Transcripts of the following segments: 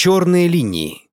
Черные линии.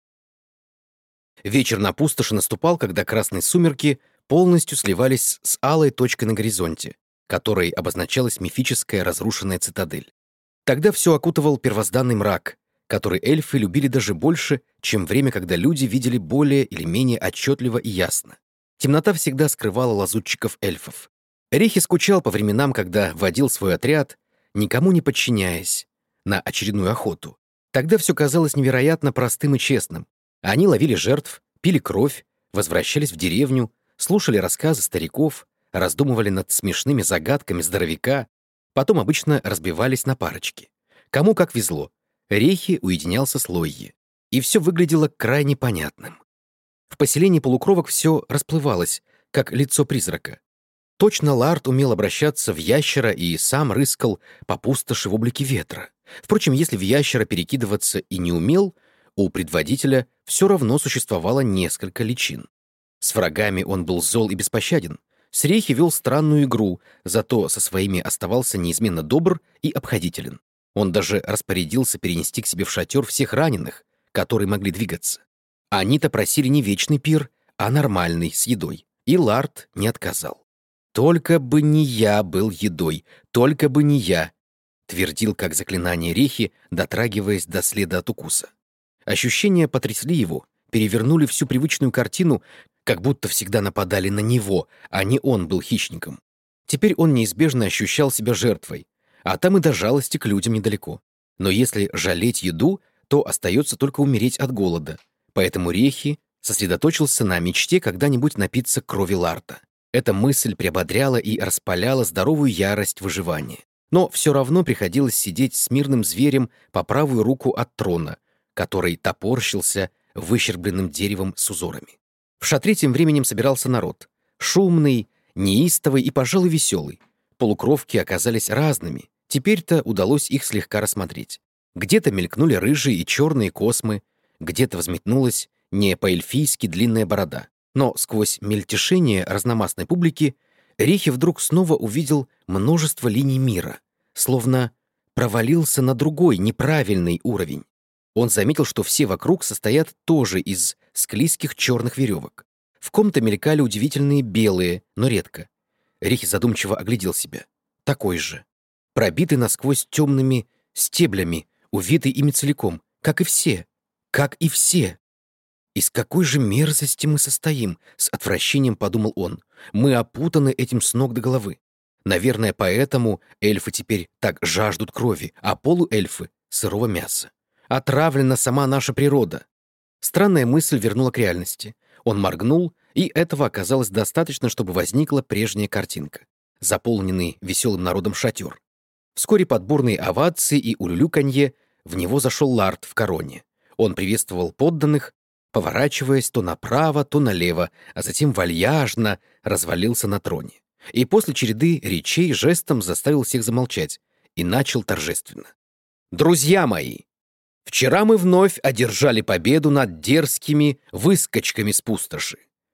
Вечер на пустоши наступал, когда красные сумерки полностью сливались с алой точкой на горизонте, которой обозначалась мифическая разрушенная цитадель. Тогда все окутывал первозданный мрак, который эльфы любили даже больше, чем время, когда люди видели более или менее отчетливо и ясно. Темнота всегда скрывала лазутчиков эльфов. Рехи скучал по временам, когда водил свой отряд, никому не подчиняясь, на очередную охоту. Тогда все казалось невероятно простым и честным. Они ловили жертв, пили кровь, возвращались в деревню, слушали рассказы стариков, раздумывали над смешными загадками здоровяка, потом обычно разбивались на парочки. Кому как везло. Рехи уединялся с Лойи. И все выглядело крайне понятным. В поселении полукровок все расплывалось, как лицо призрака. Точно Ларт умел обращаться в ящера и сам рыскал по пустоши в облике ветра. Впрочем, если в ящера перекидываться и не умел, у предводителя все равно существовало несколько личин. С врагами он был зол и беспощаден. С Рехи вел странную игру, зато со своими оставался неизменно добр и обходителен. Он даже распорядился перенести к себе в шатер всех раненых, которые могли двигаться. Они-то просили не вечный пир, а нормальный, с едой. И Ларт не отказал. «Только бы не я был едой, только бы не я», твердил как заклинание Рехи, дотрагиваясь до следа от укуса. Ощущения потрясли его, перевернули всю привычную картину, как будто всегда нападали на него, а не он был хищником. Теперь он неизбежно ощущал себя жертвой, а там и до жалости к людям недалеко. Но если жалеть еду, то остается только умереть от голода. Поэтому Рехи сосредоточился на мечте когда-нибудь напиться крови Ларта. Эта мысль приободряла и распаляла здоровую ярость выживания. Но все равно приходилось сидеть с мирным зверем по правую руку от трона, который топорщился выщербленным деревом с узорами. В шатре тем временем собирался народ. Шумный, неистовый и, пожалуй, веселый. Полукровки оказались разными. Теперь-то удалось их слегка рассмотреть. Где-то мелькнули рыжие и черные космы, где-то взметнулась не по-эльфийски длинная борода. Но сквозь мельтешение разномастной публики Рехи вдруг снова увидел множество линий мира, словно провалился на другой, неправильный уровень. Он заметил, что все вокруг состоят тоже из склизких черных веревок. В ком-то мелькали удивительные белые, но редко. Рехи задумчиво оглядел себя. Такой же. Пробитый насквозь темными стеблями, увитый ими целиком, как и все. Как и все. «Из какой же мерзости мы состоим?» — с отвращением подумал он. «Мы опутаны этим с ног до головы. Наверное, поэтому эльфы теперь так жаждут крови, а полуэльфы — сырого мяса. Отравлена сама наша природа». Странная мысль вернула к реальности. Он моргнул, и этого оказалось достаточно, чтобы возникла прежняя картинка. Заполненный веселым народом шатер. Вскоре под бурные овации и улюлюканье в него зашел Ларт в короне. Он приветствовал подданных, поворачиваясь то направо, то налево, а затем вальяжно развалился на троне. И после череды речей жестом заставил всех замолчать и начал торжественно. «Друзья мои, вчера мы вновь одержали победу над дерзкими выскочками с пустоши.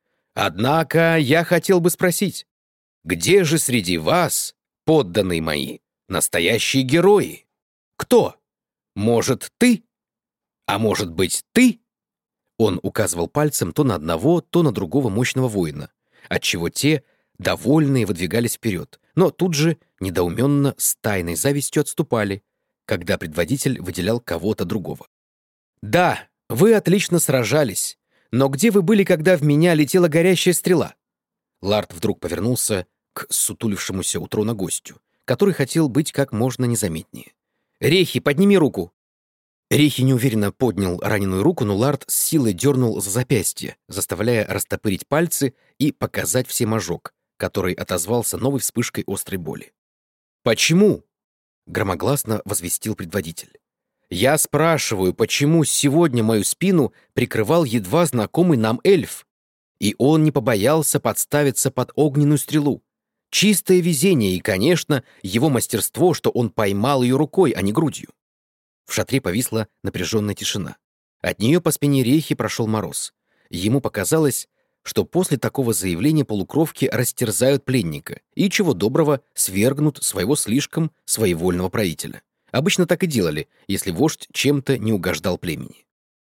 Однако я хотел бы спросить, где же среди вас, подданные мои, настоящие герои? Кто? Может, ты? А может быть, ты?» Он указывал пальцем то на одного, то на другого мощного воина, отчего те, довольные, выдвигались вперед, но тут же недоуменно с тайной завистью отступали, когда предводитель выделял кого-то другого. «Да, вы отлично сражались, но где вы были, когда в меня летела горящая стрела?» Ларт вдруг повернулся к сутулившемуся у трона гостю, который хотел быть как можно незаметнее. «Рехи, подними руку!» Рехи неуверенно поднял раненую руку, но Ларт с силой дернул за запястье, заставляя растопырить пальцы и показать всем ожог, который отозвался новой вспышкой острой боли. «Почему?» — громогласно возвестил предводитель. «Я спрашиваю, почему сегодня мою спину прикрывал едва знакомый нам эльф, и он не побоялся подставиться под огненную стрелу? Чистое везение и, конечно, его мастерство, что он поймал ее рукой, а не грудью». В шатре повисла напряженная тишина. От нее по спине Рехи прошел мороз. Ему показалось, что после такого заявления полукровки растерзают пленника и, чего доброго, свергнут своего слишком своевольного правителя. Обычно так и делали, если вождь чем-то не угождал племени.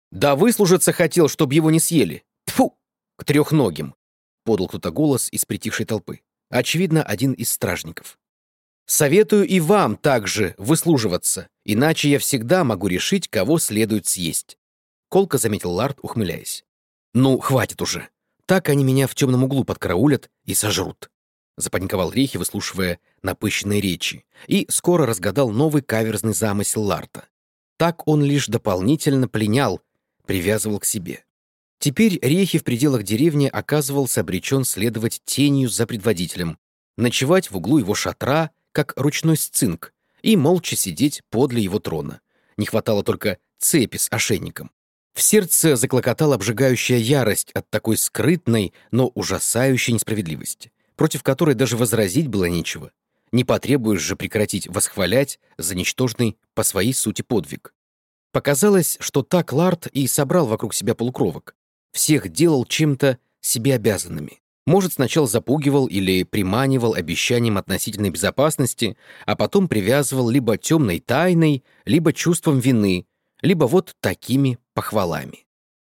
«Да выслужиться хотел, чтобы его не съели! Тьфу! К трехногим!» — подал кто-то голос из притихшей толпы. Очевидно, один из стражников. «Советую и вам также выслуживаться, иначе я всегда могу решить, кого следует съесть», — колко заметил Лард, ухмыляясь. «Ну, хватит уже. Так они меня в темном углу подкараулят и сожрут», — запаниковал Рихи, выслушивая напыщенные речи, и скоро разгадал новый каверзный замысел Ларта. Так он лишь дополнительно пленял, привязывал к себе. Теперь Рехи в пределах деревни оказывался обречен следовать тенью за предводителем, ночевать в углу его шатра, как ручной сцинк, и молча сидеть подле его трона. Не хватало только цепи с ошейником. В сердце заклокотала обжигающая ярость от такой скрытной, но ужасающей несправедливости, против которой даже возразить было нечего. Не потребуешь же прекратить восхвалять за ничтожный по своей сути подвиг. Показалось, что так Лард и собрал вокруг себя полукровок. Всех делал чем-то себе обязанными. Может, сначала запугивал или приманивал обещанием относительной безопасности, а потом привязывал либо темной тайной, либо чувством вины, либо вот такими похвалами.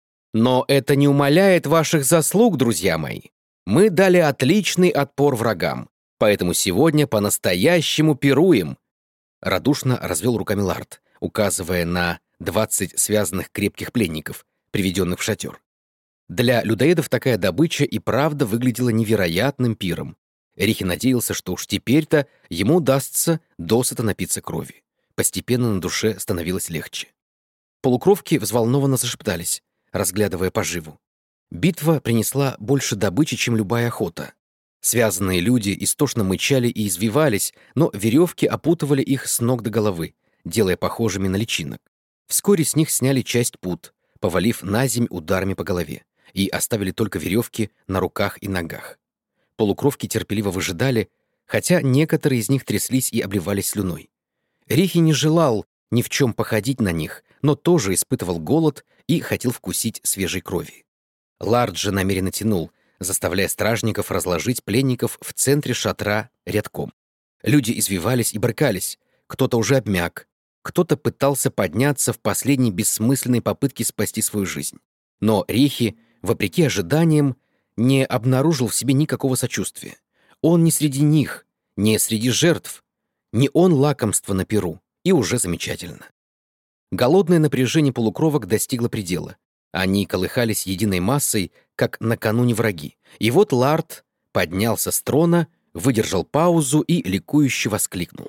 Но это не умаляет ваших заслуг, друзья мои. Мы дали отличный отпор врагам, поэтому сегодня по-настоящему пируем. Радушно развел руками Лард, указывая на 20 связанных крепких пленников, приведенных в шатер. Для людоедов такая добыча и правда выглядела невероятным пиром. Рихи надеялся, что уж теперь-то ему удастся досыта напиться крови. Постепенно на душе становилось легче. Полукровки взволнованно зашептались, разглядывая поживу. Битва принесла больше добычи, чем любая охота. Связанные люди истошно мычали и извивались, но веревки опутывали их с ног до головы, делая похожими на личинок. Вскоре с них сняли часть пут, повалив на земь ударами по голове, и оставили только веревки на руках и ногах. Полукровки терпеливо выжидали, хотя некоторые из них тряслись и обливались слюной. Рихи не желал ни в чем походить на них, но тоже испытывал голод и хотел вкусить свежей крови. Лард же намеренно тянул, заставляя стражников разложить пленников в центре шатра рядком. Люди извивались и брыкались, кто-то уже обмяк, кто-то пытался подняться в последней бессмысленной попытке спасти свою жизнь. Но Рихи, вопреки ожиданиям, не обнаружил в себе никакого сочувствия. Он не среди них, не среди жертв, не он лакомство на пиру, и уже замечательно. Голодное напряжение полукровок достигло предела. Они колыхались единой массой, как накануне враги. И вот Лард поднялся с трона, выдержал паузу и ликующе воскликнул.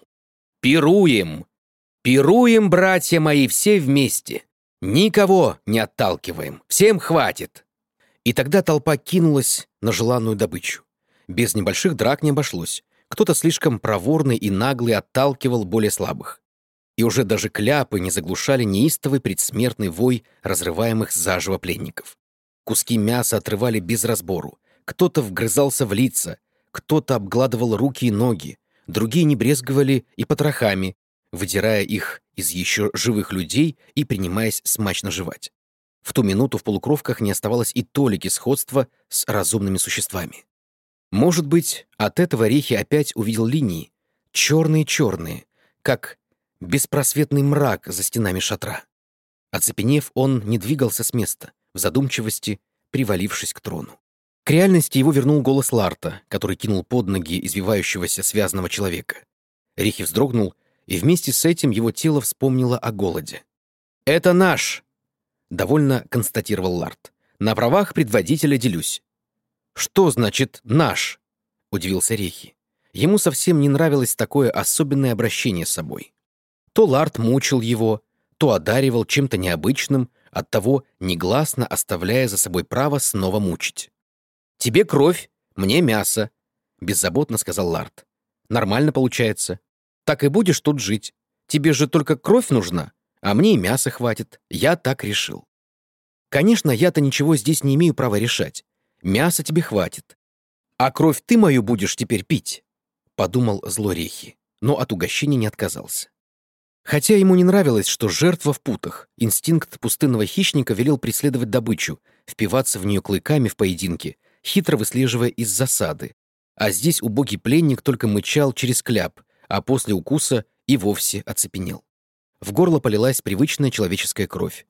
«Пируем! Пируем, братья мои, все вместе! Никого не отталкиваем! Всем хватит!» И тогда толпа кинулась на желанную добычу. Без небольших драк не обошлось. Кто-то слишком проворный и наглый отталкивал более слабых. И уже даже кляпы не заглушали неистовый предсмертный вой разрываемых заживо пленников. Куски мяса отрывали без разбору. Кто-то вгрызался в лица, кто-то обгладывал руки и ноги, другие не брезговали и потрохами, выдирая их из еще живых людей и принимаясь смачно жевать. В ту минуту в полукровках не оставалось и толики сходства с разумными существами. Может быть, от этого Рихи опять увидел линии, черные-черные, как беспросветный мрак за стенами шатра. Оцепенев, он не двигался с места, в задумчивости, привалившись к трону. К реальности его вернул голос Ларта, который кинул под ноги извивающегося связанного человека. Рихи вздрогнул, и вместе с этим его тело вспомнило о голоде. «Это наш!» — довольно констатировал Ларт. «На правах предводителя делюсь». «Что значит «наш»?» — удивился Рихи. Ему совсем не нравилось такое особенное обращение с собой. То Ларт мучил его, то одаривал чем-то необычным, оттого негласно оставляя за собой право снова мучить. «Тебе кровь, мне мясо», — беззаботно сказал Ларт. «Нормально получается. Так и будешь тут жить. Тебе же только кровь нужна, а мне и мяса хватит. Я так решил. Конечно, я-то ничего здесь не имею права решать. Мяса тебе хватит. А кровь ты мою будешь теперь пить», — подумал зло Рихи, но от угощения не отказался. Хотя ему не нравилось, что жертва в путах, инстинкт пустынного хищника велел преследовать добычу, впиваться в нее клыками в поединке, хитро выслеживая из засады. А здесь убогий пленник только мычал через кляп, а после укуса и вовсе оцепенел. В горло полилась привычная человеческая кровь.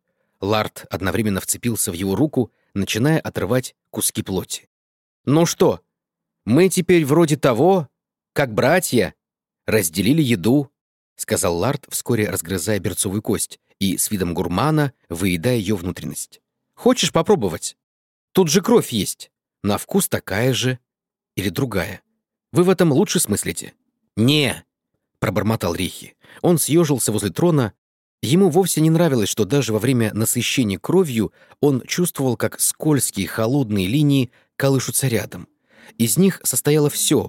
Ларт одновременно вцепился в его руку, начиная отрывать куски плоти. «Ну что, мы теперь вроде того, как братья, разделили еду», — сказал Ларт, вскоре разгрызая берцовую кость и с видом гурмана выедая ее внутренность. «Хочешь попробовать? Тут же кровь есть. На вкус такая же или другая. Вы в этом лучше смыслите?» «Не!» — пробормотал Рихи. Он съежился возле трона. Ему вовсе не нравилось, что даже во время насыщения кровью он чувствовал, как скользкие холодные линии колышутся рядом. Из них состояло все,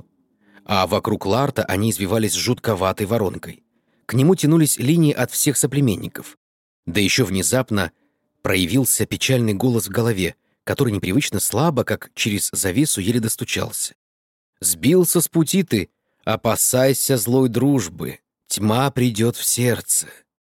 а вокруг Ларта они извивались жутковатой воронкой. К нему тянулись линии от всех соплеменников. Да еще внезапно проявился печальный голос в голове, который непривычно слабо, как через завесу, еле достучался. «Сбился с пути ты, опасайся злой дружбы, тьма придет в сердце».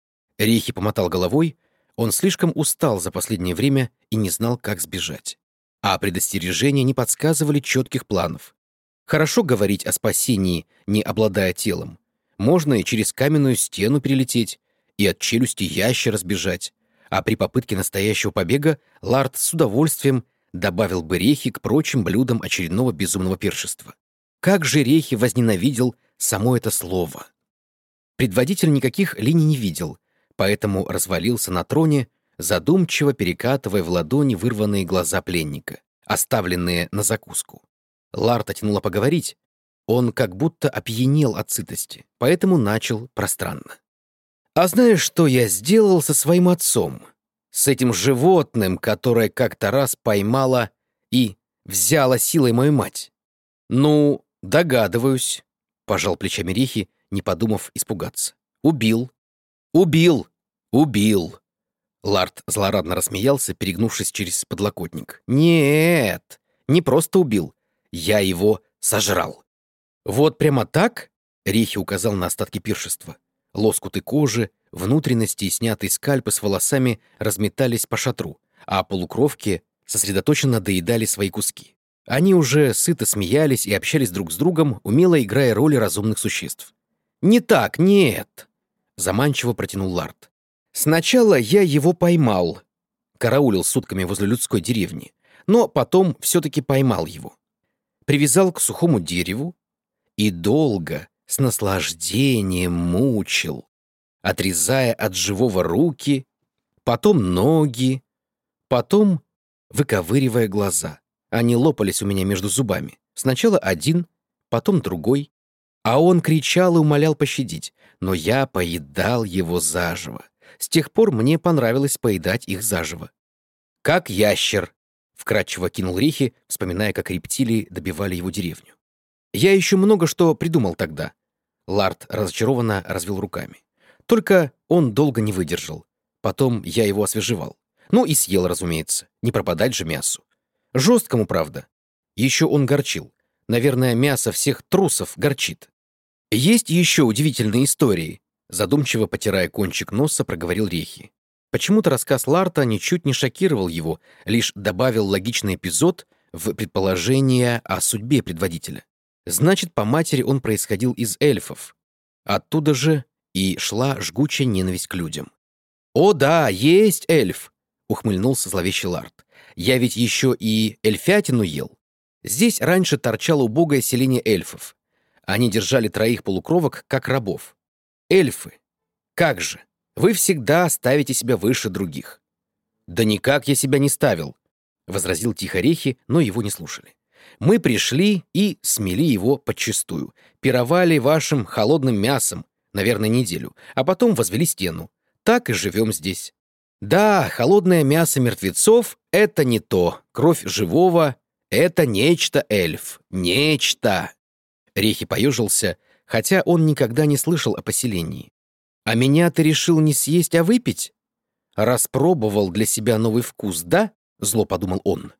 Рихи помотал головой, он слишком устал за последнее время и не знал, как сбежать. А предостережения не подсказывали четких планов. Хорошо говорить о спасении, не обладая телом. Можно и через каменную стену перелететь, и от челюсти ящера сбежать. А при попытке настоящего побега Ларт с удовольствием добавил бы Рехи к прочим блюдам очередного безумного пиршества. Как же Рехи возненавидел само это слово! Предводитель никаких линий не видел, поэтому развалился на троне, задумчиво перекатывая в ладони вырванные глаза пленника, оставленные на закуску. Ларта тянуло поговорить. Он как будто опьянел от сытости, поэтому начал пространно. «А знаешь, что я сделал со своим отцом? С этим животным, которое как-то раз поймала и взяла силой мою мать?» «Ну, догадываюсь», — пожал плечами Рихи, не подумав испугаться. «Убил. Убил. Убил». Ларт злорадно рассмеялся, перегнувшись через подлокотник. «Нет, не просто убил. Я его сожрал». «Вот прямо так?» — Рихи указал на остатки пиршества. Лоскуты кожи, внутренности и снятые скальпы с волосами разметались по шатру, а полукровки сосредоточенно доедали свои куски. Они уже сыто смеялись и общались друг с другом, умело играя роли разумных существ. «Не так, нет!» — заманчиво протянул Ларт. «Сначала я его поймал», — караулил сутками возле людской деревни, но потом все-таки поймал его. Привязал к сухому дереву и долго, с наслаждением мучил, отрезая от живого руки, потом ноги, потом выковыривая глаза. Они лопались у меня между зубами. Сначала один, потом другой. А он кричал и умолял пощадить, но я поедал его заживо. С тех пор мне понравилось поедать их заживо. «Как ящер», — вкратчиво кинул Рихи, вспоминая, как рептилии добивали его деревню. «Я еще много что придумал тогда». Ларт разочарованно развел руками. «Только он долго не выдержал. Потом я его освежевал. Ну и съел, разумеется. Не пропадать же мясу. Жесткому, правда. Еще он горчил. Наверное, мясо всех трусов горчит. Есть еще удивительные истории», — задумчиво потирая кончик носа, проговорил Рехи. Почему-то рассказ Ларта ничуть не шокировал его, лишь добавил логичный эпизод в предположение о судьбе предводителя. Значит, по матери он происходил из эльфов. Оттуда же и шла жгучая ненависть к людям. «О да, есть эльф!» — ухмыльнулся зловещий Ларт. «Я ведь еще и эльфятину ел. Здесь раньше торчало убогое селение эльфов. Они держали 3 полукровок как рабов. Эльфы. Как же? Вы всегда ставите себя выше других». «Да никак я себя не ставил», — возразил тихо Рехи, но его не слушали. «Мы пришли и смели его подчистую. Пировали вашим холодным мясом, наверное, неделю, а потом возвели стену. Так и живем здесь. Да, холодное мясо мертвецов — это не то. Кровь живого — это нечто, эльф. Нечто!» Рехи поежился, хотя он никогда не слышал о поселении. «А меня ты решил не съесть, а выпить? Распробовал для себя новый вкус, да?» — зло подумал он.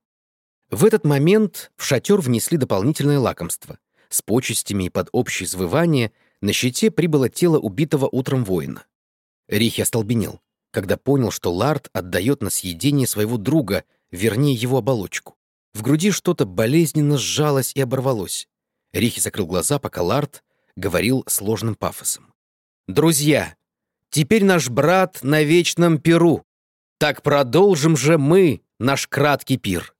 В этот момент в шатер внесли дополнительное лакомство. С почестями и под общее звывание на щите прибыло тело убитого утром воина. Рихи остолбенел, когда понял, что Ларт отдает на съедение своего друга, вернее, его оболочку. В груди что-то болезненно сжалось и оборвалось. Рихи закрыл глаза, пока Ларт говорил сложным пафосом. «Друзья, теперь наш брат на вечном пиру. Так продолжим же мы наш краткий пир.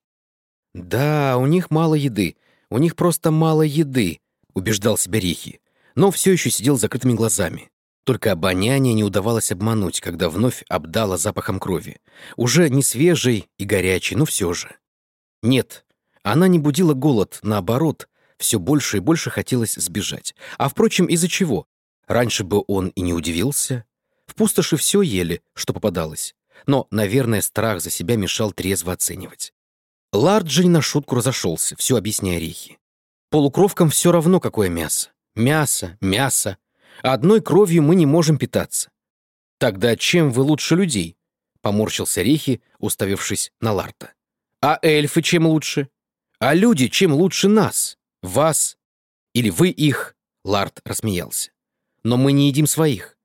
Да, у них мало еды, у них просто мало еды, убеждал себя Рихи, но все еще сидел с закрытыми глазами. Только обоняние не удавалось обмануть, когда вновь обдало запахом крови. Уже не свежей и горячей, но все же. Нет, она не будила голод, наоборот, все больше и больше хотелось сбежать. А, впрочем, из-за чего? Раньше бы он и не удивился. В пустоши все ели, что попадалось. Но, наверное, страх за себя мешал трезво оценивать. Лард же не на шутку разошелся, все объясняя Рихи. Полукровкам все равно, какое мясо. Мясо, мясо. Одной кровью мы не можем питаться. Тогда чем вы лучше людей? Поморщился Рихи, уставившись на Ларта. А эльфы чем лучше? А люди чем лучше нас? Вас? Или вы их? Ларт рассмеялся. Но мы не едим своих.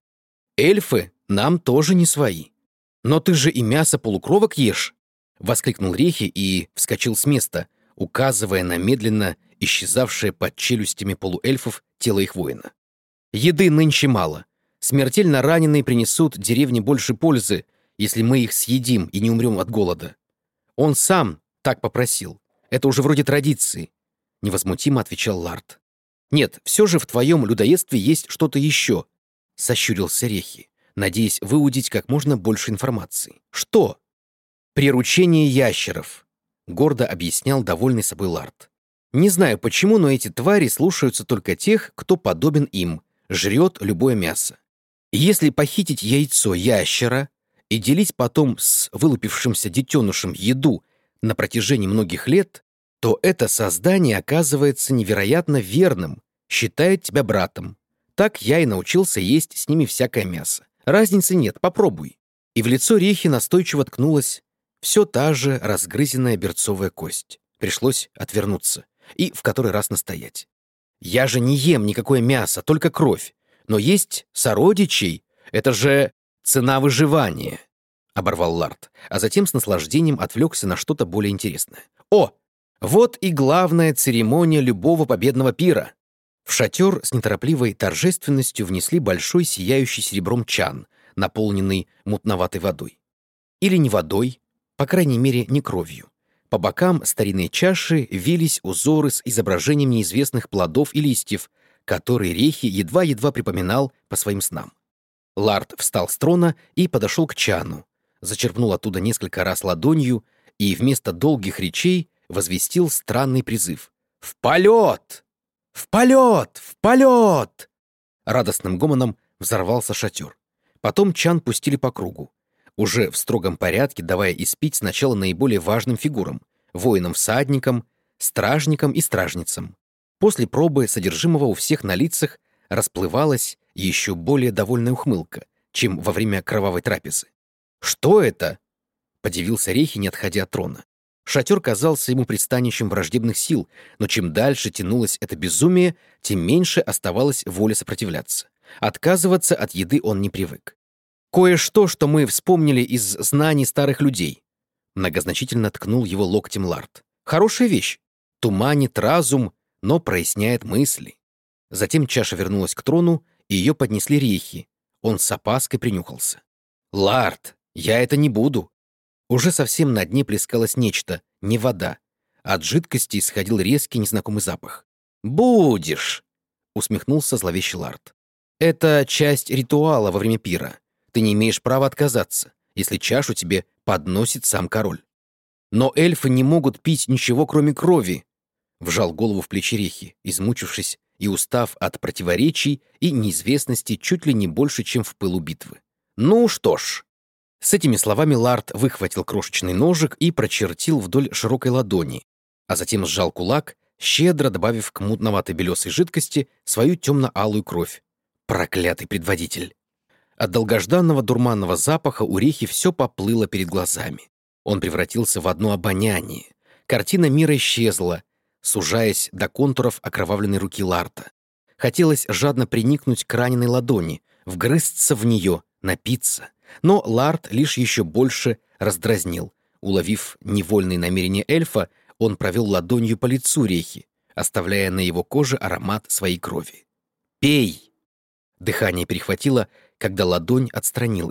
Эльфы нам тоже не свои. Но ты же и мясо полукровок ешь, воскликнул Рихи и вскочил с места, указывая на медленно исчезавшее под челюстями полуэльфов тело их воина. Еды нынче мало. Смертельно раненые принесут деревне больше пользы, если мы их съедим и не умрем от голода. Он сам так попросил. Это уже вроде традиции, — невозмутимо отвечал Ларт. Нет, все же в твоем людоедстве есть что-то еще, — сощурился Рехи, надеясь выудить как можно больше информации. Что? Приручение ящеров, — гордо объяснял довольный собой Ларт. Не знаю почему, но эти твари слушаются только тех, кто подобен им, жрет любое мясо. Если похитить яйцо ящера и делить потом с вылупившимся детенышем еду на протяжении многих лет, то это создание оказывается невероятно верным, считает тебя братом. Так я и научился есть с ними всякое мясо. Разницы нет, попробуй. И в лицо Рехи настойчиво ткнулась все та же разгрызенная берцовая кость. Пришлось отвернуться и в который раз настоять. Я же не ем никакое мясо, только кровь. Но есть сородичей. Это же цена выживания, — оборвал Ларт, а затем с наслаждением отвлекся на что-то более интересное. О! Вот и главная церемония любого победного пира. В шатер с неторопливой торжественностью внесли большой сияющий серебром чан, наполненный мутноватой водой. Или не водой, по крайней мере, не кровью. По бокам старинной чаши вились узоры с изображением неизвестных плодов и листьев, которые Рехи едва-едва припоминал по своим снам. Ларт встал с трона и подошел к чану, зачерпнул оттуда несколько раз ладонью и вместо долгих речей возвестил странный призыв. «В полет! В полет! В полет!» Радостным гомоном взорвался шатер. Потом чан пустили по кругу, уже в строгом порядке давая испить сначала наиболее важным фигурам — воинам-всадникам, стражникам и стражницам. После пробы содержимого у всех на лицах расплывалась еще более довольная ухмылка, чем во время кровавой трапезы. «Что это?» — подивился Рехи, не отходя от трона. Шатер казался ему пристанищем враждебных сил, но чем дальше тянулось это безумие, тем меньше оставалось воли сопротивляться. Отказываться от еды он не привык. «Кое-что, что мы вспомнили из знаний старых людей», — многозначительно ткнул его локтем Ларт. «Хорошая вещь. Туманит разум, но проясняет мысли». Затем чаша вернулась к трону, и ее поднесли Рехи. Он с опаской принюхался. «Ларт, я это не буду». Уже совсем на дне плескалось нечто, не вода. От жидкости исходил резкий незнакомый запах. «Будешь», — усмехнулся зловещий Ларт. «Это часть ритуала во время пира. Ты не имеешь права отказаться, если чашу тебе подносит сам король». «Но эльфы не могут пить ничего, кроме крови», — вжал голову в плечи Рехи, измучившись и устав от противоречий и неизвестности чуть ли не больше, чем в пылу битвы. «Ну что ж». С этими словами Ларт выхватил крошечный ножик и прочертил вдоль широкой ладони, а затем сжал кулак, щедро добавив к мутноватой белесой жидкости свою темно-алую кровь. Проклятый предводитель! От долгожданного дурманного запаха у Рехи все поплыло перед глазами. Он превратился в одно обоняние. Картина мира исчезла, сужаясь до контуров окровавленной руки Ларта. Хотелось жадно приникнуть к раненой ладони, вгрызться в нее, напиться. Но Ларт лишь еще больше раздразнил. Уловив невольные намерения эльфа, он провел ладонью по лицу Рехи, оставляя на его коже аромат своей крови. «Пей!» Дыхание перехватило, когда ладонь отстранилась.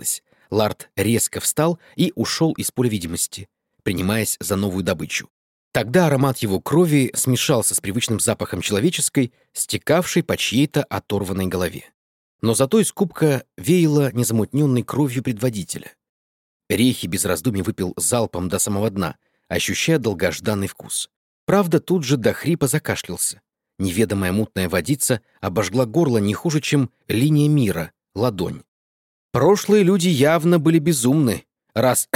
Ларт резко встал и ушел из поля видимости, принимаясь за новую добычу. Тогда аромат его крови смешался с привычным запахом человеческой, стекавшей по чьей-то оторванной голове. Но зато из кубка веяло незамутненной кровью предводителя. Рейхи без раздумий выпил залпом до самого дна, ощущая долгожданный вкус. Правда, тут же до хрипа закашлялся. Неведомая мутная водица обожгла горло не хуже, чем линия мира, ладонь. Прошлые люди явно были безумны, раз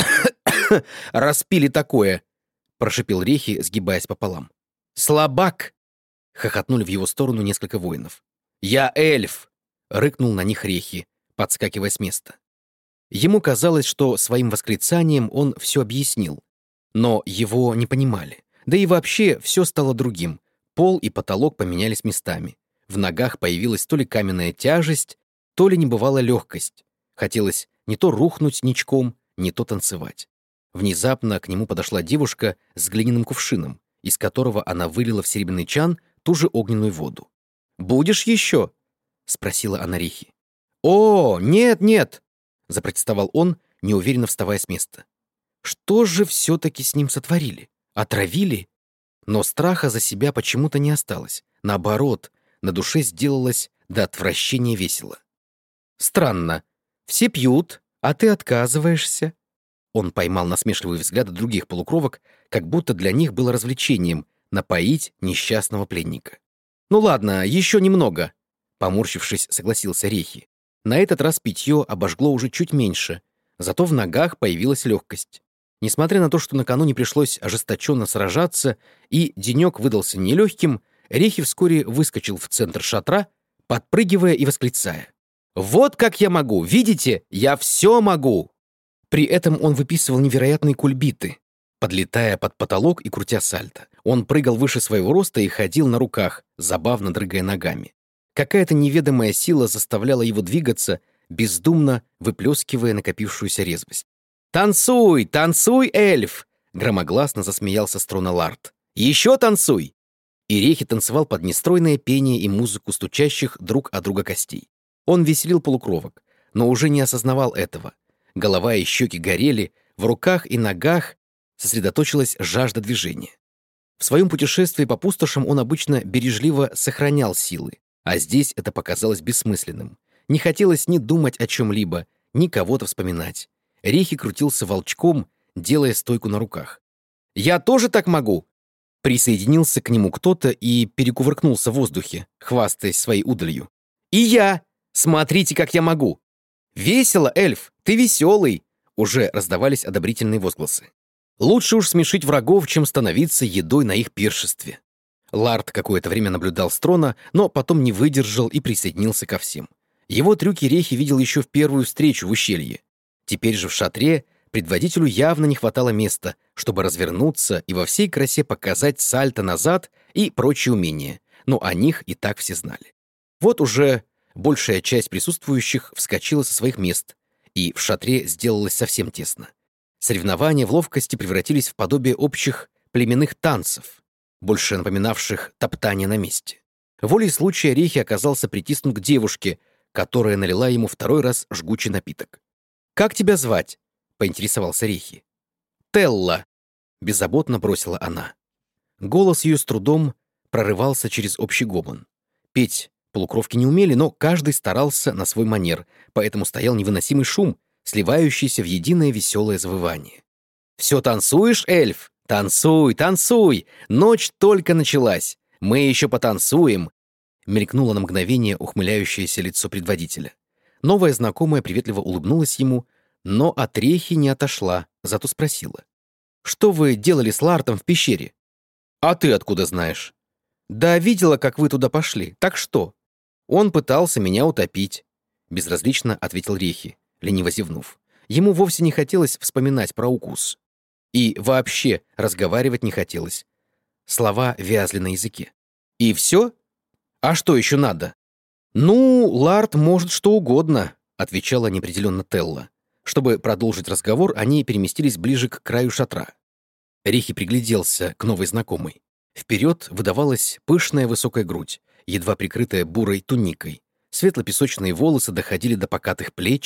распили такое, прошипел Рейхи, сгибаясь пополам. «Слабак!» — хохотнули в его сторону несколько воинов. «Я эльф!» — рыкнул на них Рейхи, подскакивая с места. Ему казалось, что своим восклицанием он все объяснил, но его не понимали. Да и вообще все стало другим. Пол и потолок поменялись местами. В ногах появилась то ли каменная тяжесть, то ли небывалая легкость. Хотелось не то рухнуть ничком, не то танцевать. Внезапно к нему подошла девушка с глиняным кувшином, из которого она вылила в серебряный чан ту же огненную воду. «Будешь еще?» — спросила она Рейхи. «О, нет!» — запротестовал он, неуверенно вставая с места. Что же все-таки с ним сотворили? Отравили? Но страха за себя почему-то не осталось. Наоборот, на душе сделалось до отвращения весело. «Странно. Все пьют, а ты отказываешься». Он поймал насмешливые взгляды других полукровок, как будто для них было развлечением напоить несчастного пленника. «Ну ладно, еще немного», — поморщившись, согласился Рейхи. На этот раз питье обожгло уже чуть меньше, зато в ногах появилась легкость. Несмотря на то, что накануне пришлось ожесточенно сражаться, и денек выдался нелегким, Рейхи вскоре выскочил в центр шатра, подпрыгивая и восклицая. «Вот как я могу! Видите? Я все могу!» При этом он выписывал невероятные кульбиты, подлетая под потолок и крутя сальто. Он прыгал выше своего роста и ходил на руках, забавно дрыгая ногами. Какая-то неведомая сила заставляла его двигаться, бездумно выплескивая накопившуюся резвость. «Танцуй, танцуй, эльф!» — громогласно засмеялся Строна Ларт. «Еще танцуй!» И Рейхи танцевал под нестройное пение и музыку стучащих друг о друга костей. Он веселил полукровок, но уже не осознавал этого. Голова и щеки горели, в руках и ногах сосредоточилась жажда движения. В своем путешествии по пустошам он обычно бережливо сохранял силы, а здесь это показалось бессмысленным. Не хотелось ни думать о чем-либо, ни кого-то вспоминать. Рейхи крутился волчком, делая стойку на руках. «Я тоже так могу!» Присоединился к нему кто-то и перекувыркнулся в воздухе, хвастаясь своей удалью. «И я! Смотрите, как я могу!» «Весело, эльф! Ты веселый!» Уже раздавались одобрительные возгласы. Лучше уж смешить врагов, чем становиться едой на их пиршестве. Ларт какое-то время наблюдал с трона, но потом не выдержал и присоединился ко всем. Его трюки Рейхи видел еще в первую встречу в ущелье. Теперь же в шатре предводителю явно не хватало места, чтобы развернуться и во всей красе показать сальто назад и прочие умения, но о них и так все знали. Вот уже большая часть присутствующих вскочила со своих мест, и в шатре сделалось совсем тесно. Соревнования в ловкости превратились в подобие общих племенных танцев, больше напоминавших топтание на месте. Волей случая Рейхи оказался притиснут к девушке, которая налила ему второй раз жгучий напиток. «Как тебя звать?» — поинтересовался Рейхи. «Телла», — беззаботно бросила она. Голос ее с трудом прорывался через общий гомон. Петь полукровки не умели, но каждый старался на свой манер, поэтому стоял невыносимый шум, сливающийся в единое веселое завывание. «Все танцуешь, эльф? Танцуй, танцуй! Ночь только началась! Мы еще потанцуем!» Мелькнуло на мгновение ухмыляющееся лицо предводителя. Новая знакомая приветливо улыбнулась ему, но от Рейхи не отошла, зато спросила. «Что вы делали с Лартом в пещере?» «А ты откуда знаешь?» «Да видела, как вы туда пошли. Так что?» «Он пытался меня утопить», — безразлично ответил Рейхи, лениво зевнув. Ему вовсе не хотелось вспоминать про укус. И вообще разговаривать не хотелось. Слова вязли на языке. «И все? А что еще надо?» «Ну, Ларт может что угодно», — отвечала неопределенно Телла. Чтобы продолжить разговор, они переместились ближе к краю шатра. Рейхи пригляделся к новой знакомой. Вперед выдавалась пышная высокая грудь, едва прикрытая бурой туникой. Светло-песочные волосы доходили до покатых плеч,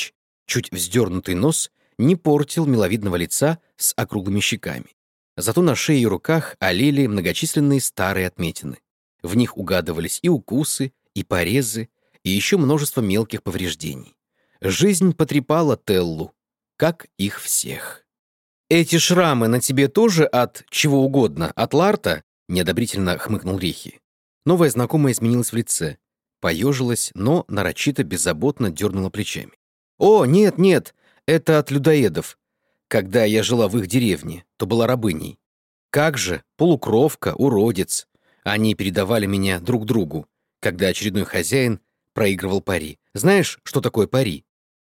Чуть вздернутый нос не портил миловидного лица с округлыми щеками. Зато на шее и руках олели многочисленные старые отметины. В них угадывались и укусы, и порезы, и еще множество мелких повреждений. Жизнь потрепала Теллу, как их всех. «Эти шрамы на тебе тоже от чего угодно, от Ларта?» — неодобрительно хмыкнул Рихи. Новая знакомая изменилась в лице, поежилась, но нарочито беззаботно дернула плечами. «О, нет, нет, это от людоедов. Когда я жила в их деревне, то была рабыней. Как же, полукровка, уродец. Они передавали меня друг другу, когда очередной хозяин проигрывал пари. Знаешь, что такое пари?»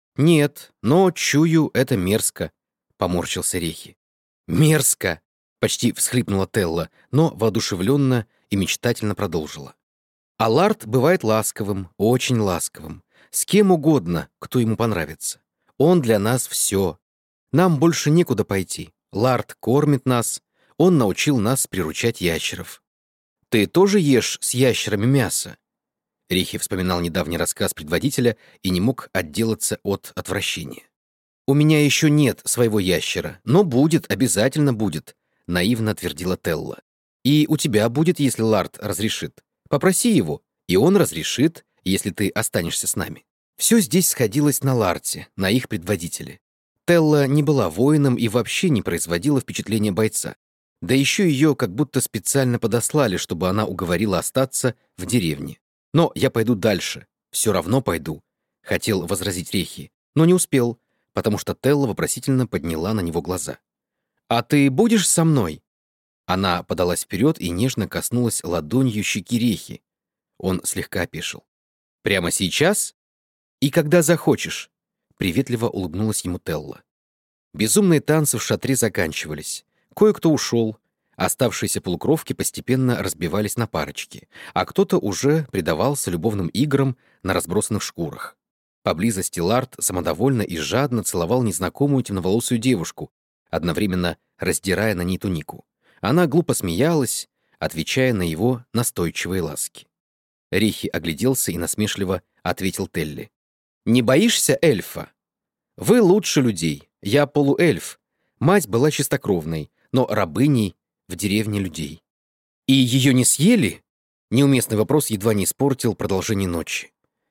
«Нет, но, чую, это мерзко», — поморщился Рехи. «Мерзко!» — почти всхлипнула Телла, но воодушевленно и мечтательно продолжила. «А Ларт бывает ласковым, очень ласковым, с кем угодно, кто ему понравится. Он для нас все. Нам больше некуда пойти. Ларт кормит нас, он научил нас приручать ящеров. Ты тоже ешь с ящерами мясо?» Рихи вспоминал недавний рассказ предводителя и не мог отделаться от отвращения. «У меня еще нет своего ящера, но будет, обязательно будет», — наивно твердила Телла. «И у тебя будет, если Ларт разрешит. Попроси его, и он разрешит, если ты останешься с нами». Все здесь сходилось на Ларте, на их предводителе. Телла не была воином и вообще не производила впечатления бойца. Да еще ее как будто специально подослали, чтобы она уговорила остаться в деревне. «Но я пойду дальше. Все равно пойду», — хотел возразить Рехи, но не успел, потому что Телла вопросительно подняла на него глаза. «А ты будешь со мной?» Она подалась вперед и нежно коснулась ладонью щеки Рехи. Он слегка опешил. «Прямо сейчас? И когда захочешь?» Приветливо улыбнулась ему Телла. Безумные танцы в шатре заканчивались. Кое-кто ушел. Оставшиеся полукровки постепенно разбивались на парочки, а кто-то уже предавался любовным играм на разбросанных шкурах. Поблизости Ларт самодовольно и жадно целовал незнакомую темноволосую девушку, одновременно раздирая на ней тунику. Она глупо смеялась, отвечая на его настойчивые ласки. Рихи огляделся и насмешливо ответил Телли. «Не боишься эльфа? Вы лучше людей, я полуэльф. Мать была чистокровной, но рабыней в деревне людей. И ее не съели?» Неуместный вопрос едва не испортил продолжение ночи.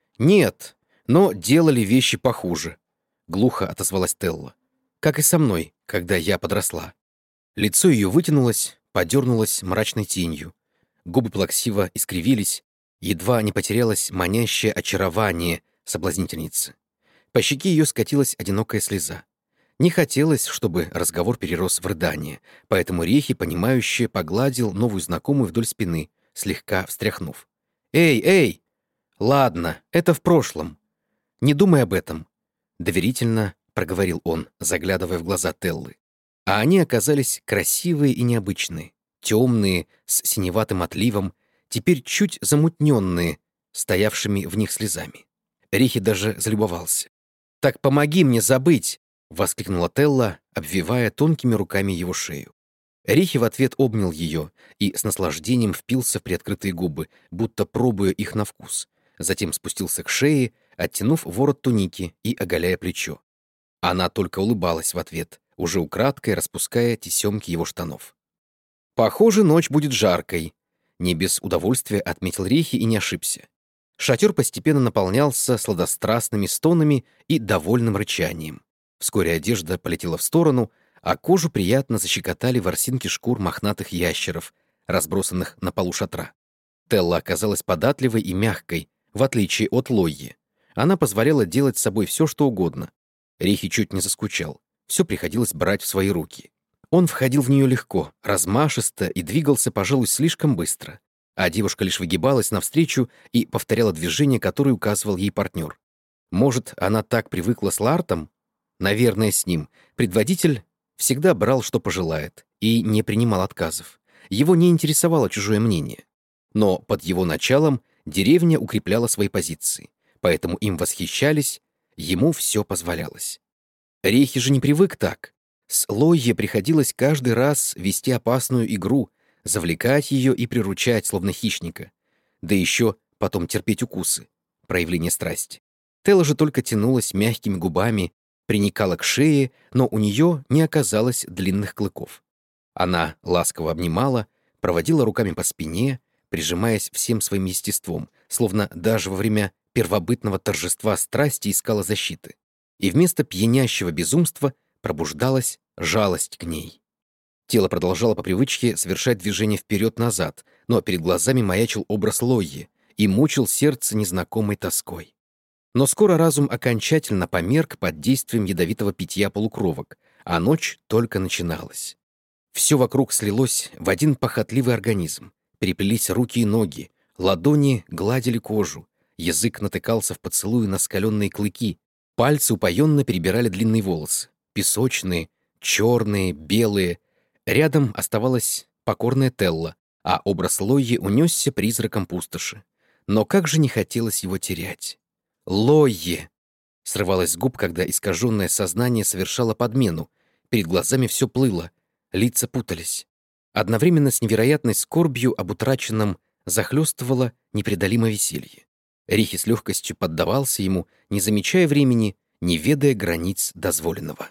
«Нет, но делали вещи похуже», — глухо отозвалась Телла. «Как и со мной, когда я подросла». Лицо ее вытянулось, подернулось мрачной тенью. Губы плаксиво искривились, едва не потерялось манящее очарование соблазнительницы. По щеке ее скатилась одинокая слеза. Не хотелось, чтобы разговор перерос в рыдание, поэтому Рехи, понимающе, погладил новую знакомую вдоль спины, слегка встряхнув. «Эй, эй! Ладно, это в прошлом. Не думай об этом», — доверительно проговорил он, заглядывая в глаза Теллы. А они оказались красивые и необычные, темные, с синеватым отливом, теперь чуть замутненные, стоявшими в них слезами. Рихи даже залюбовался. «Так помоги мне забыть!» — воскликнула Телла, обвивая тонкими руками его шею. Рихи в ответ обнял ее и с наслаждением впился в приоткрытые губы, будто пробуя их на вкус. Затем спустился к шее, оттянув ворот туники и оголяя плечо. Она только улыбалась в ответ, уже украдкой распуская тесемки его штанов. «Похоже, ночь будет жаркой», — не без удовольствия отметил Рихи и не ошибся. Шатер постепенно наполнялся сладострастными стонами и довольным рычанием. Вскоре одежда полетела в сторону, а кожу приятно защекотали ворсинки шкур мохнатых ящеров, разбросанных на полу шатра. Телла оказалась податливой и мягкой, в отличие от Лойи. Она позволяла делать с собой все, что угодно. Рихи чуть не заскучал. Все приходилось брать в свои руки. Он входил в нее легко, размашисто и двигался, пожалуй, слишком быстро. А девушка лишь выгибалась навстречу и повторяла движения, которые указывал ей партнер. Может, она так привыкла с Лартом? Наверное, с ним. Предводитель всегда брал, что пожелает, и не принимал отказов. Его не интересовало чужое мнение. Но под его началом деревня укрепляла свои позиции, поэтому им восхищались, ему все позволялось. Рехи же не привык так. С Лойе приходилось каждый раз вести опасную игру, завлекать ее и приручать, словно хищника. Да еще потом терпеть укусы, проявление страсти. Телла же только тянулась мягкими губами приникала к шее, но у нее не оказалось длинных клыков. Она ласково обнимала, проводила руками по спине, прижимаясь всем своим естеством, словно даже во время первобытного торжества страсти искала защиты. И вместо пьянящего безумства пробуждалась жалость к ней. Тело продолжало по привычке совершать движение вперед-назад, но перед глазами маячил образ Лойи и мучил сердце незнакомой тоской. Но скоро разум окончательно померк под действием ядовитого питья полукровок, а ночь только начиналась. Все вокруг слилось в один похотливый организм. Переплелись руки и ноги, ладони гладили кожу, язык натыкался в поцелуи на скаленные клыки, пальцы упоенно перебирали длинные волосы, песочные, черные, белые. Рядом оставалась покорная Телла, а образ Лойи унесся призраком пустоши. Но как же не хотелось его терять. «Лойи!» срывалось с губ, когда искаженное сознание совершало подмену. Перед глазами все плыло, лица путались. Одновременно с невероятной скорбью об утраченном захлестывало непреодолимое веселье. Рихи с легкостью поддавался ему, не замечая времени, не ведая границ дозволенного.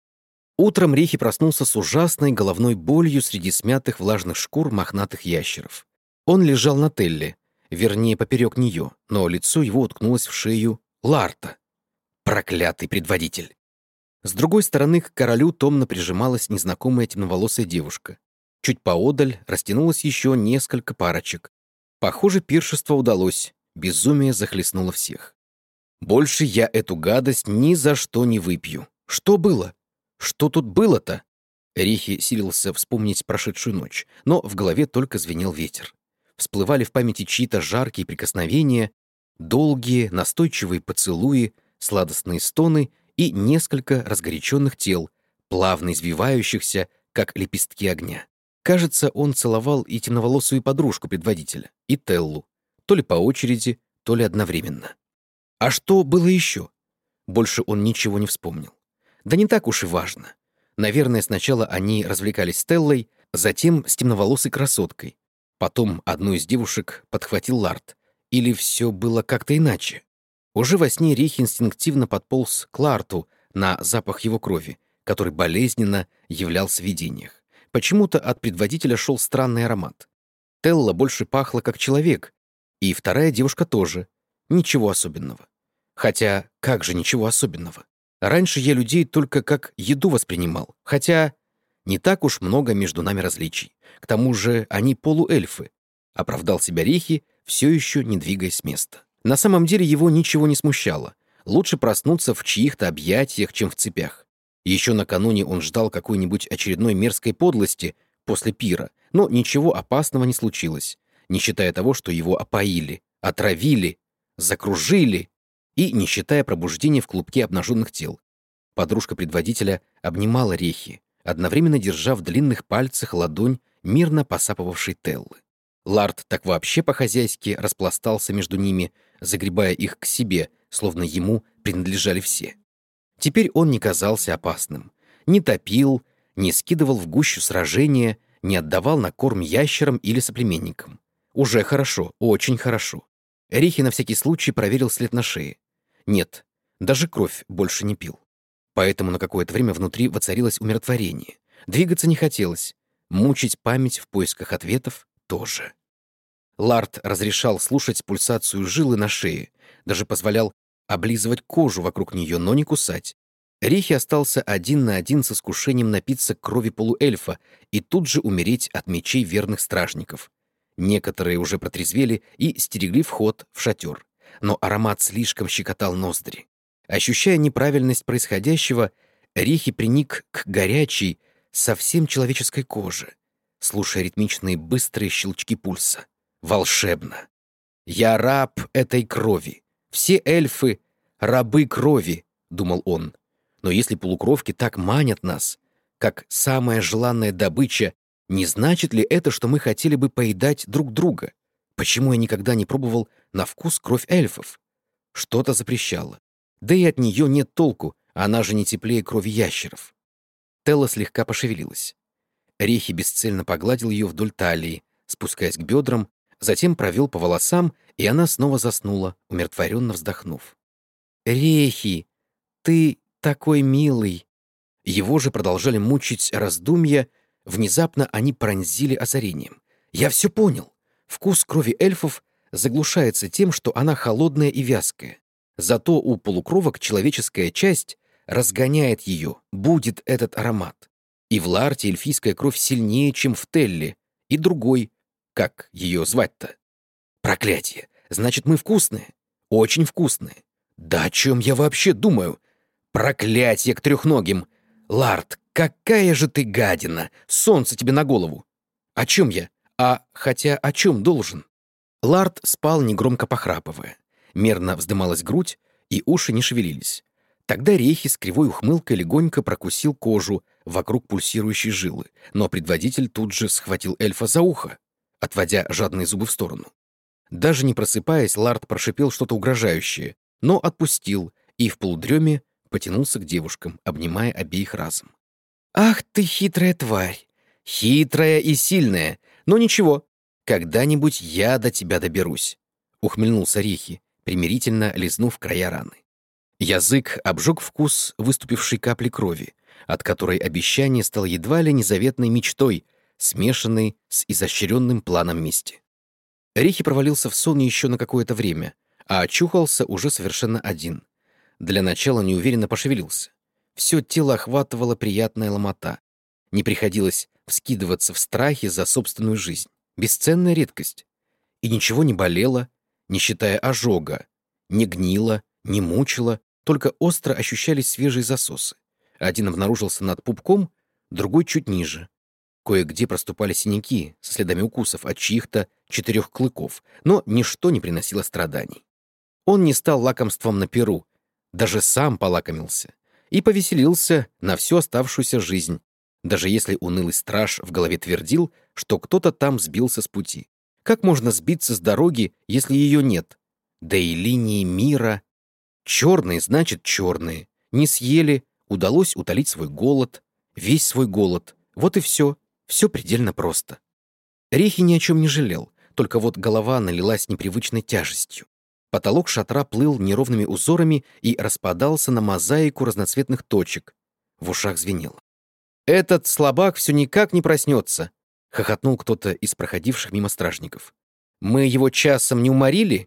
Утром Рихи проснулся с ужасной головной болью среди смятых влажных шкур мохнатых ящеров. Он лежал на Телле, вернее, поперек нее, но лицо его уткнулось в шею Ларта. Проклятый предводитель! С другой стороны к королю томно прижималась незнакомая темноволосая девушка. Чуть поодаль растянулось еще несколько парочек. Похоже, пиршество удалось, безумие захлестнуло всех. Больше я эту гадость ни за что не выпью. Что было? Что тут было-то? Рихи силился вспомнить прошедшую ночь, но в голове только звенел ветер. Всплывали в памяти чьи-то жаркие прикосновения, долгие, настойчивые поцелуи, сладостные стоны и несколько разгоряченных тел, плавно извивающихся, как лепестки огня. Кажется, он целовал и темноволосую подружку предводителя, и Теллу, то ли по очереди, то ли одновременно. А что было еще? Больше он ничего не вспомнил. Да не так уж и важно. Наверное, сначала они развлекались с Теллой, затем с темноволосой красоткой. Потом одну из девушек подхватил Ларт. Или все было как-то иначе? Уже во сне Рихи инстинктивно подполз к Ларту на запах его крови, который болезненно являлся в видениях. Почему-то от предводителя шел странный аромат. Телла больше пахла как человек, и вторая девушка тоже. Ничего особенного. Хотя, как же ничего особенного? Раньше я людей только как еду воспринимал, хотя не так уж много между нами различий. К тому же они полуэльфы. Оправдал себя Рихи, все еще не двигаясь с места. На самом деле его ничего не смущало. Лучше проснуться в чьих-то объятиях, чем в цепях. Еще накануне он ждал какой-нибудь очередной мерзкой подлости после пира, но ничего опасного не случилось, не считая того, что его опоили, отравили, закружили, и не считая пробуждения в клубке обнаженных тел. Подружка предводителя обнимала Рехи, одновременно держа в длинных пальцах ладонь мирно посапывавшей Теллы. Ларт так вообще по-хозяйски распластался между ними, загребая их к себе, словно ему принадлежали все. Теперь он не казался опасным. Не топил, не скидывал в гущу сражения, не отдавал на корм ящерам или соплеменникам. Уже хорошо, очень хорошо. Рихи на всякий случай проверил след на шее. Нет, даже кровь больше не пил. Поэтому на какое-то время внутри воцарилось умиротворение. Двигаться не хотелось. Мучить память в поисках ответов тоже. Ларт разрешал слушать пульсацию жилы на шее, даже позволял облизывать кожу вокруг нее, но не кусать. Рихи остался один на один с искушением напиться крови полуэльфа и тут же умереть от мечей верных стражников. Некоторые уже протрезвели и стерегли вход в шатер, но аромат слишком щекотал ноздри. Ощущая неправильность происходящего, Рихи приник к горячей, совсем человеческой коже, слушая ритмичные быстрые щелчки пульса. Волшебно! «Я раб этой крови. Все эльфы — рабы крови», — думал он. «Но если полукровки так манят нас, как самая желанная добыча, не значит ли это, что мы хотели бы поедать друг друга? Почему я никогда не пробовал на вкус кровь эльфов?» Что-то запрещало. Да и от нее нет толку, она же не теплее крови ящеров. Телла слегка пошевелилась. Рехи бесцельно погладил ее вдоль талии, спускаясь к бедрам, затем провел по волосам, и она снова заснула, умиротворенно вздохнув. «Рехи, ты такой милый!» Его же продолжали мучить раздумья, внезапно они пронзили озарением. «Я все понял. Вкус крови эльфов заглушается тем, что она холодная и вязкая. Зато у полукровок человеческая часть разгоняет ее, будет этот аромат. И в Ларте эльфийская кровь сильнее, чем в Телле, и другой, как ее звать-то? Проклятие! Значит, мы вкусные. Очень вкусные. Да о чем я вообще думаю? Проклятие к трехногим! Ларт, какая же ты гадина! Солнце тебе на голову! О чем я? Хотя о чем должен?» Ларт спал, негромко похрапывая. Мерно вздымалась грудь, и уши не шевелились. Тогда Рейхи с кривой ухмылкой легонько прокусил кожу вокруг пульсирующей жилы, но предводитель тут же схватил эльфа за ухо, отводя жадные зубы в сторону. Даже не просыпаясь, Ларт прошипел что-то угрожающее, но отпустил и в полудреме потянулся к девушкам, обнимая обеих разом. «Ах ты хитрая тварь! Хитрая и сильная! Но ничего, когда-нибудь я до тебя доберусь!» — ухмыльнулся Рихи, примирительно лизнув края раны. Язык обжег вкус выступившей капли крови, от которой обещание стало едва ли незаветной мечтой, смешанной с изощренным планом мести. Рихи провалился в сон еще на какое-то время, а очухался уже совершенно один. Для начала неуверенно пошевелился. Все тело охватывала приятная ломота. Не приходилось вскидываться в страхе за собственную жизнь. Бесценная редкость. И ничего не болело, не считая ожога, не гнило, не мучило, только остро ощущались свежие засосы. Один обнаружился над пупком, другой чуть ниже. Кое-где проступали синяки со следами укусов от чьих-то 4 клыков, но ничто не приносило страданий. Он не стал лакомством на перу, даже сам полакомился и повеселился на всю оставшуюся жизнь, даже если унылый страж в голове твердил, что кто-то там сбился с пути. Как можно сбиться с дороги, если ее нет? Да и линии мира... Черные, значит, черные. Не съели, удалось утолить свой голод, весь свой голод. Вот и все. Все предельно просто. Рехи ни о чем не жалел, только вот голова налилась непривычной тяжестью. Потолок шатра плыл неровными узорами и распадался на мозаику разноцветных точек. В ушах звенело. «Этот слабак все никак не проснется», — хохотнул кто-то из проходивших мимо стражников. «Мы его часом не уморили?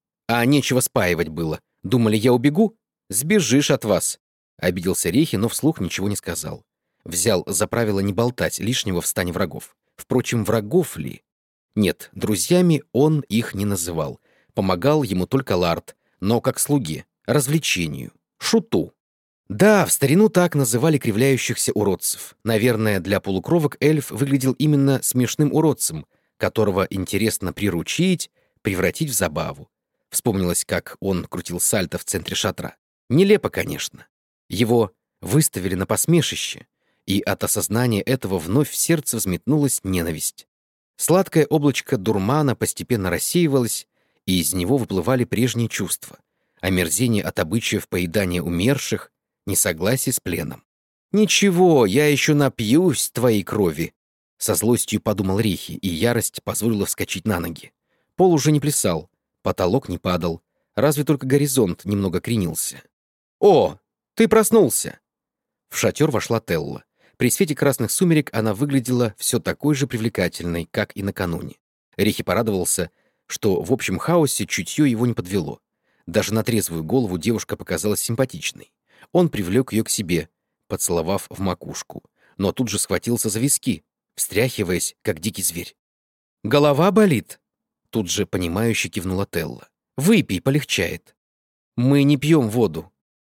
А нечего спаивать было. Думали, я убегу? Сбежишь от вас!» Обиделся Рехи, но вслух ничего не сказал. Взял за правило не болтать лишнего в стане врагов. Впрочем, врагов ли? Нет, друзьями он их не называл. Помогал ему только Ларт, но как слуге, развлечению, шуту. Да, в старину так называли кривляющихся уродцев. Наверное, для полукровок эльф выглядел именно смешным уродцем, которого интересно приручить, превратить в забаву. Вспомнилось, как он крутил сальто в центре шатра. Нелепо, конечно. Его выставили на посмешище, и от осознания этого вновь в сердце взметнулась ненависть. Сладкое облачко дурмана постепенно рассеивалось, и из него выплывали прежние чувства. Омерзение от обычаев поедания умерших, несогласие с пленом. «Ничего, я еще напьюсь твоей крови», — со злостью подумал Рихи, и ярость позволила вскочить на ноги. Пол уже не плясал, потолок не падал, разве только горизонт немного кренился. «О, ты проснулся!» В шатер вошла Телла. При свете красных сумерек она выглядела все такой же привлекательной, как и накануне. Рихи порадовался, что в общем хаосе чутье его не подвело. Даже на трезвую голову девушка показалась симпатичной. Он привлек ее к себе, поцеловав в макушку, но тут же схватился за виски, встряхиваясь, как дикий зверь. «Голова болит?» Тут же понимающе кивнула Телла. «Выпей, полегчает. Мы не пьем воду».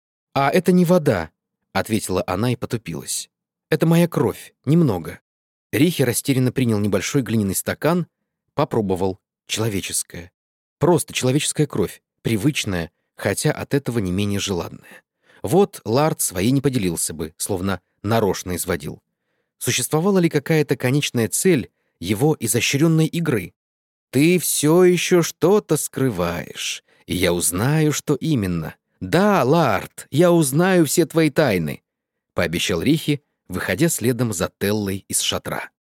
«А это не вода», — ответила она и потупилась. «Это моя кровь, немного». Рихи растерянно принял небольшой глиняный стакан, попробовал. Человеческая. Просто человеческая кровь, привычная, хотя от этого не менее желанная. Вот Ларт своей не поделился бы, словно нарочно изводил. Существовала ли какая-то конечная цель его изощренной игры? «Ты все еще что-то скрываешь, и я узнаю, что именно. Да, Ларт, я узнаю все твои тайны», — пообещал Рихи, выходя следом за Теллой из шатра.